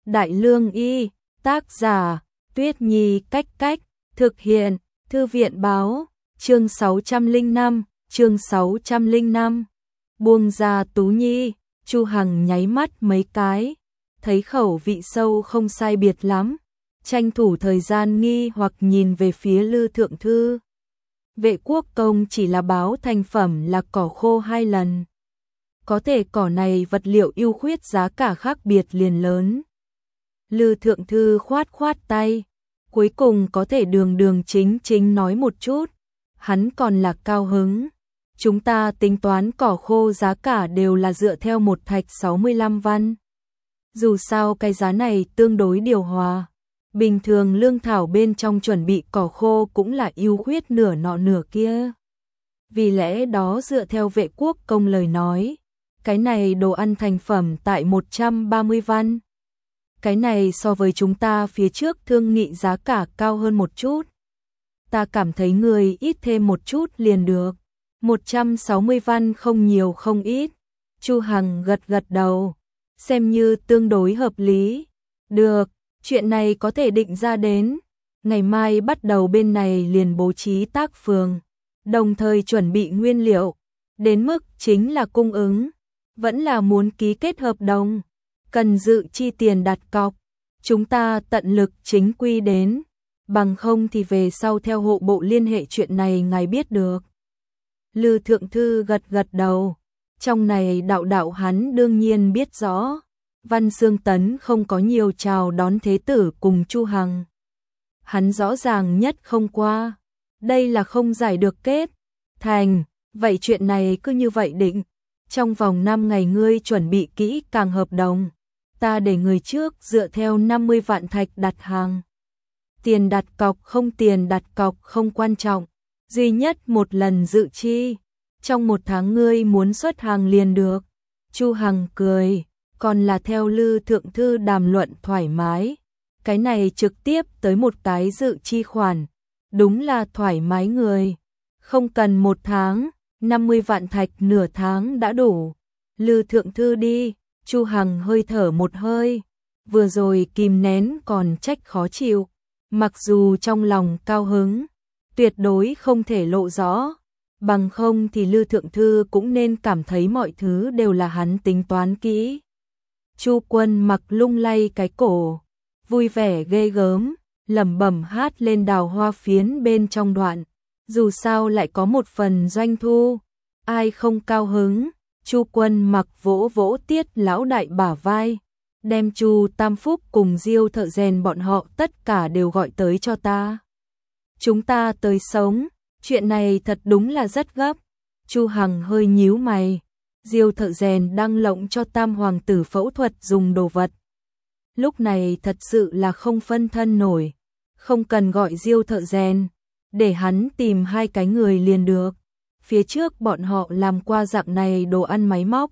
Đại Lương Y, tác giả, Tuyết Nhi Cách Cách, thực hiện, Thư viện Báo, chương 605, buông ra Tú Nhi, Chu Hằng nháy mắt mấy cái, thấy khẩu vị sâu không sai biệt lắm, tranh thủ thời gian nghi hoặc nhìn về phía Lư Thượng Thư. Vệ Quốc Công chỉ là báo thành phẩm là cỏ khô 2 lần. Có thể cỏ này vật liệu ưu khuyết giá cả khác biệt liền lớn. Lư Thượng Thư khoát khoát tay, cuối cùng có thể đường chính nói một chút, hắn còn là cao hứng. Chúng ta tính toán cỏ khô giá cả đều là dựa theo một thạch 65 văn. Dù sao cái giá này tương đối điều hòa. Bình thường lương thảo bên trong chuẩn bị cỏ khô cũng là ưu khuyết nửa nọ nửa kia. Vì lẽ đó dựa theo Vệ Quốc Công lời nói, cái này đồ ăn thành phẩm tại 130 văn. Cái này so với chúng ta phía trước thương nghị giá cả cao hơn một chút. Ta cảm thấy người ít thêm một chút liền được. 160 văn không nhiều không ít. Chu Hằng gật đầu, xem như tương đối hợp lý. Được, chuyện này có thể định ra đến. Ngày mai bắt đầu bên này liền bố trí tác phường, đồng thời chuẩn bị nguyên liệu. Đến mức chính là cung ứng, vẫn là muốn ký kết hợp đồng, cần dự chi tiền đặt cọc. Chúng ta tận lực chính quy đến, bằng không thì về sau theo hộ bộ liên hệ chuyện này ngài biết được. Lư Thượng Thư gật đầu, trong này đạo hắn đương nhiên biết rõ. Văn Xương Tấn không có nhiều chào đón thế tử cùng Chu Hằng. Hắn rõ ràng nhất không qua, đây là không giải được kết. Thành, vậy chuyện này cứ như vậy định. Trong vòng 5 ngày ngươi chuẩn bị kỹ càng hợp đồng. Ta để người trước dựa theo 50 vạn thạch đặt hàng. Tiền đặt cọc không quan trọng. Duy nhất một lần dự chi. Trong 1 tháng ngươi muốn xuất hàng liền được. Chu Hằng cười, còn là theo Lư Thượng Thư đàm luận thoải mái. Cái này trực tiếp tới một cái dự chi khoản. Đúng là thoải mái người. Không cần 1 tháng, 50 vạn thạch nửa tháng đã đủ. Lư Thượng Thư đi. Chu Hằng hơi thở một hơi. Vừa rồi kìm nén còn trách khó chịu. Mặc dù trong lòng cao hứng, tuyệt đối không thể lộ rõ. Bằng không thì Lư Thượng Thư cũng nên cảm thấy mọi thứ đều là hắn tính toán kỹ. Chu Quân Mặc lung lay cái cổ, vui vẻ ghê gớm, lẩm bẩm hát lên Đào Hoa Phiến bên trong đoạn. Dù sao lại có một phần doanh thu, ai không cao hứng. Chu Quân Mặc vỗ vỗ Tiết lão đại bả vai, đem Chu Tam Phúc cùng Diêu Thợ Rèn bọn họ tất cả đều gọi tới cho ta. Chúng ta tới sống, chuyện này thật đúng là rất gấp. Chu Hằng hơi nhíu mày. Diêu Thợ Rèn đang lộng cho Tam hoàng tử phẫu thuật dùng đồ vật. Lúc này thật sự là không phân thân nổi, không cần gọi Diêu Thợ Rèn, để hắn tìm 2 cái người liền được. Phía trước bọn họ làm qua dạng này đồ ăn máy móc.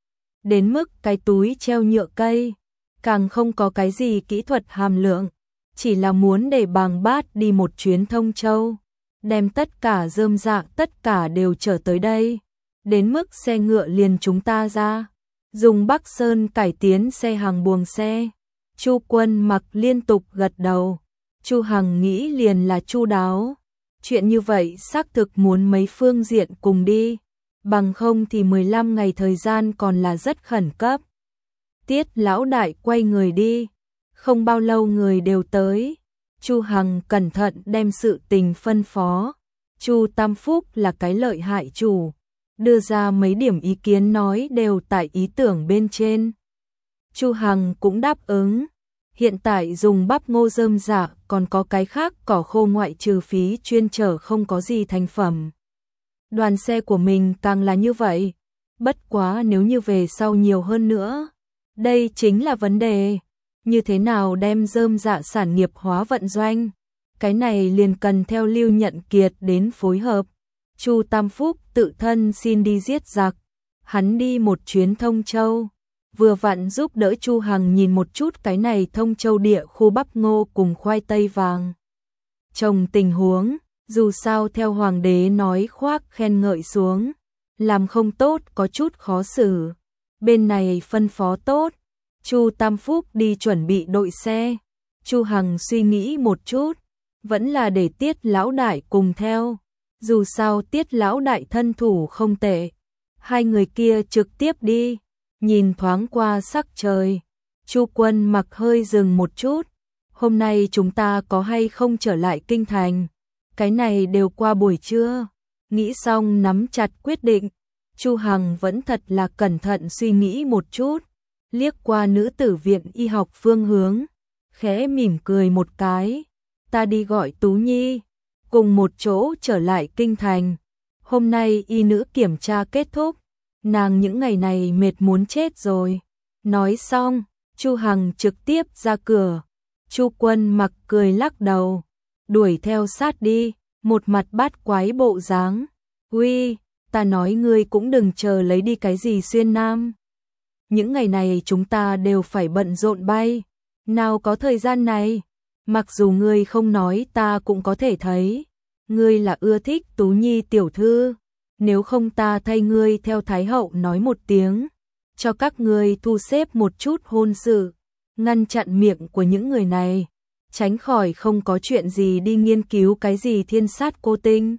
Đến mức cái túi treo nhựa cây, càng không có cái gì kỹ thuật hàm lượng, chỉ là muốn để Bàng Bát đi một chuyến Thông Châu, đem tất cả rơm rạ tất cả đều trở tới đây. Đến mức xe ngựa liền chúng ta ra, dùng Bắc Sơn cải tiến xe hàng buồng xe. Chu Quân Mặc liên tục gật đầu. Chu Hằng nghĩ liền là chu đáo. Chuyện như vậy xác thực muốn mấy phương diện cùng đi, bằng không thì 15 ngày thời gian còn là rất khẩn cấp. Tiết lão đại quay người đi, không bao lâu người đều tới. Chu Hằng cẩn thận đem sự tình phân phó. Chu Tam Phúc là cái lợi hại chủ, đưa ra mấy điểm ý kiến nói đều tại ý tưởng bên trên. Chu Hằng cũng đáp ứng. Hiện tại dùng bắp ngô rơm rạ còn có cái khác cỏ khô ngoại trừ phí chuyên chở không có gì thành phẩm. Đoàn xe của mình càng là như vậy. Bất quá nếu như về sau nhiều hơn nữa, đây chính là vấn đề. Như thế nào đem rơm rạ sản nghiệp hóa vận doanh? Cái này liền cần theo Lưu Nhận Kiệt đến phối hợp. Chu Tam Phúc tự thân xin đi giết giặc. Hắn đi một chuyến Thông Châu, vừa vặn giúp đỡ Chu Hằng nhìn một chút cái này Thông Châu địa khu bắp ngô cùng khoai tây vàng trồng tình huống. Dù sao theo hoàng đế nói khoác khen ngợi xuống, làm không tốt có chút khó xử. Bên này phân phó tốt, Chu Tam Phúc đi chuẩn bị đội xe. Chu Hằng suy nghĩ một chút, vẫn là để Tiết lão đại cùng theo. Dù sao Tiết lão đại thân thủ không tệ. Hai người kia trực tiếp đi, nhìn thoáng qua sắc trời. Chu Quân Mặc hơi dừng một chút. Hôm nay chúng ta có hay không trở lại kinh thành? Cái này đều qua buổi trưa. Nghĩ xong nắm chặt quyết định. Chu Hằng vẫn thật là cẩn thận suy nghĩ một chút, liếc qua nữ tử viện y học phương hướng, khẽ mỉm cười một cái. Ta đi gọi Tú Nhi, cùng một chỗ trở lại kinh thành. Hôm nay y nữ kiểm tra kết thúc, nàng những ngày này mệt muốn chết rồi. Nói xong, Chu Hằng trực tiếp ra cửa. Chu Quân Mặc cười lắc đầu, đuổi theo sát đi, một mặt bát quái bộ dáng. Uy, ta nói ngươi cũng đừng chờ lấy đi cái gì xuyên nam. Những ngày này chúng ta đều phải bận rộn bay, nào có thời gian này. Mặc dù ngươi không nói ta cũng có thể thấy, ngươi là ưa thích Tú Nhi tiểu thư. Nếu không ta thay ngươi theo Thái hậu nói một tiếng, cho các ngươi thu xếp một chút hôn sự, ngăn chặn miệng của những người này, tránh khỏi không có chuyện gì đi nghiên cứu cái gì thiên sát cô tinh.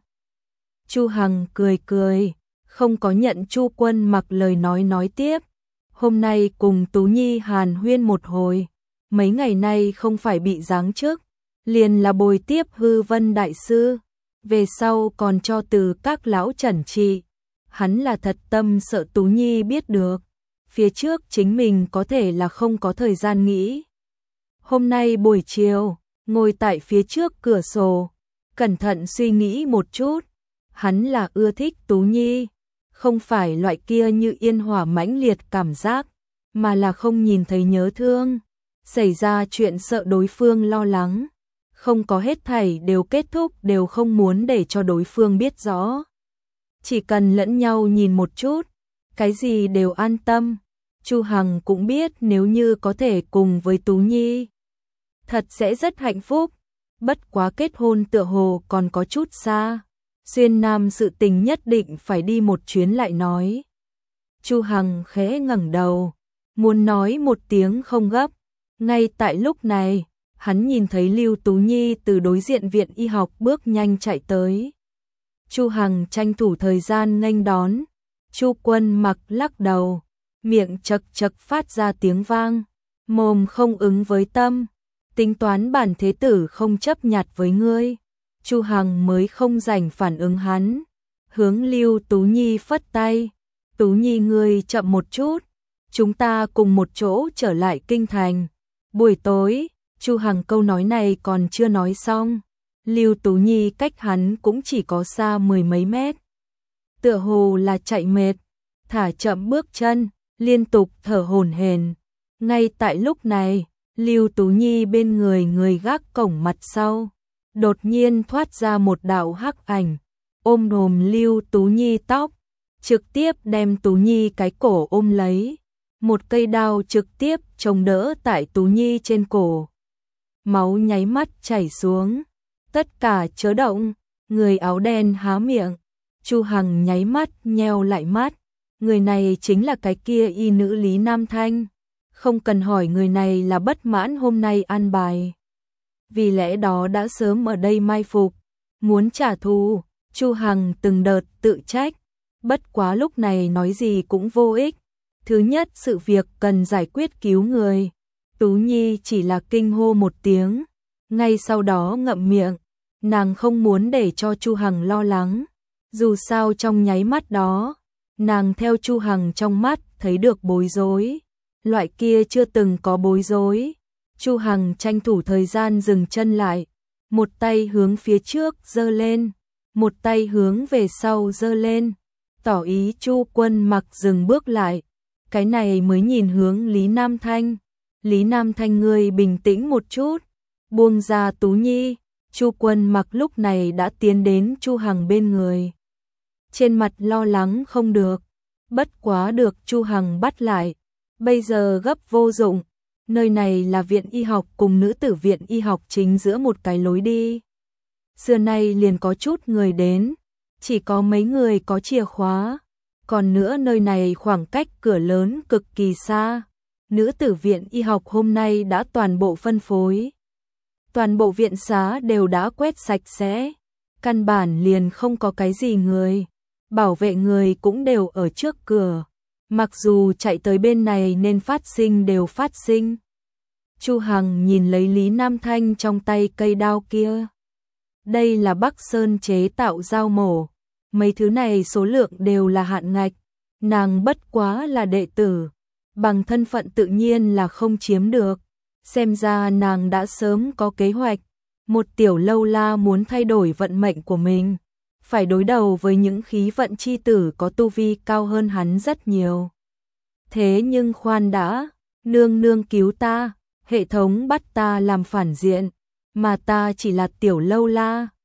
Chu Hằng cười cười, không có nhận Chu Quân Mặc lời nói tiếp. Hôm nay cùng Tú Nhi hàn huyên một hồi, mấy ngày nay không phải bị giáng chức, liền là bồi tiếp Hư Vân đại sư, về sau còn cho từ các lão trần trị. Hắn là thật tâm sợ Tú Nhi biết được, phía trước chính mình có thể là không có thời gian nghĩ. Hôm nay buổi chiều, ngồi tại phía trước cửa sổ, cẩn thận suy nghĩ một chút, hắn là ưa thích Tú Nhi, không phải loại kia như yên hỏa mãnh liệt cảm giác, mà là không nhìn thấy nhớ thương, xảy ra chuyện sợ đối phương lo lắng, không có hết thảy đều kết thúc đều không muốn để cho đối phương biết rõ. Chỉ cần lẫn nhau nhìn một chút, cái gì đều an tâm. Chu Hằng cũng biết nếu như có thể cùng với Tú Nhi, thật sẽ rất hạnh phúc, bất quá kết hôn tựa hồ còn có chút xa. Xuyên Nam sự tình nhất định phải đi một chuyến lại nói. Chu Hằng khẽ ngẩng đầu, muốn nói một tiếng không gấp. Ngay tại lúc này, hắn nhìn thấy Lưu Tú Nhi từ đối diện viện y học bước nhanh chạy tới. Chu Hằng tranh thủ thời gian nghênh đón. Chu Quân Mặc lắc đầu, miệng chật chật phát ra tiếng vang, mồm không ứng với tâm, tính toán bản thế tử không chấp nhặt với ngươi. Chu Hằng mới không rảnh phản ứng hắn, hướng Lưu Tú Nhi phất tay. Tú Nhi ngươi chậm một chút, chúng ta cùng một chỗ trở lại kinh thành. Buổi tối, Chu Hằng câu nói này còn chưa nói xong, Lưu Tú Nhi cách hắn cũng chỉ có xa mười mấy mét. Tựa hồ là chạy mệt, thả chậm bước chân, liên tục thở hổn hển. Ngay tại lúc này, Lưu Tú Nhi bên người gác cổng mặt sau, đột nhiên thoát ra một đạo hắc ảnh, ôm đồm Lưu Tú Nhi tóc, trực tiếp đem Tú Nhi cái cổ ôm lấy. Một cây đao trực tiếp chống đỡ tại Tú Nhi trên cổ. Máu nháy mắt chảy xuống. Tất cả chớ động, người áo đen há miệng. Chu Hằng nháy mắt nheo lại mắt. Người này chính là cái kia y nữ Lý Nam Thanh. Không cần hỏi người này là bất mãn hôm nay an bài. Vì lẽ đó đã sớm ở đây mai phục, muốn trả thù. Chu Hằng từng đợt tự trách, bất quá lúc này nói gì cũng vô ích. Thứ nhất, sự việc cần giải quyết cứu người. Tú Nhi chỉ là kinh hô một tiếng, ngay sau đó ngậm miệng. Nàng không muốn để cho Chu Hằng lo lắng. Dù sao trong nháy mắt đó, nàng theo Chu Hằng trong mắt thấy được bối rối. Loại kia chưa từng có bối rối. Chu Hằng tranh thủ thời gian dừng chân lại, một tay hướng phía trước giơ lên, một tay hướng về sau giơ lên, tỏ ý Chu Quân Mặc dừng bước lại. Cái này mới nhìn hướng Lý Nam Thanh. Lý Nam Thanh ngươi bình tĩnh một chút, buông ra Tú Nhi. Chu Quân Mặc lúc này đã tiến đến Chu Hằng bên người. Trên mặt lo lắng không được, bất quá được Chu Hằng bắt lại. Bây giờ gấp vô dụng, nơi này là viện y học cùng nữ tử viện y học chính giữa một cái lối đi. Xưa nay liền có chút người đến, chỉ có mấy người có chìa khóa. Còn nữa nơi này khoảng cách cửa lớn cực kỳ xa, nữ tử viện y học hôm nay đã toàn bộ phân phối. Toàn bộ viện xá đều đã quét sạch sẽ, căn bản liền không có cái gì người, bảo vệ người cũng đều ở trước cửa, mặc dù chạy tới bên này nên phát sinh đều phát sinh. Chu Hằng nhìn lấy Lý Nam Thanh trong tay cây đao kia. Đây là Bắc Sơn chế tạo dao mổ, mấy thứ này số lượng đều là hạn ngạch, nàng bất quá là đệ tử, bằng thân phận tự nhiên là không chiếm được. Xem ra nàng đã sớm có kế hoạch, một tiểu lâu la muốn thay đổi vận mệnh của mình, phải đối đầu với những khí vận chi tử có tu vi cao hơn hắn rất nhiều. Thế nhưng khoan đã, nương nương cứu ta, hệ thống bắt ta làm phản diện, mà ta chỉ là tiểu lâu la,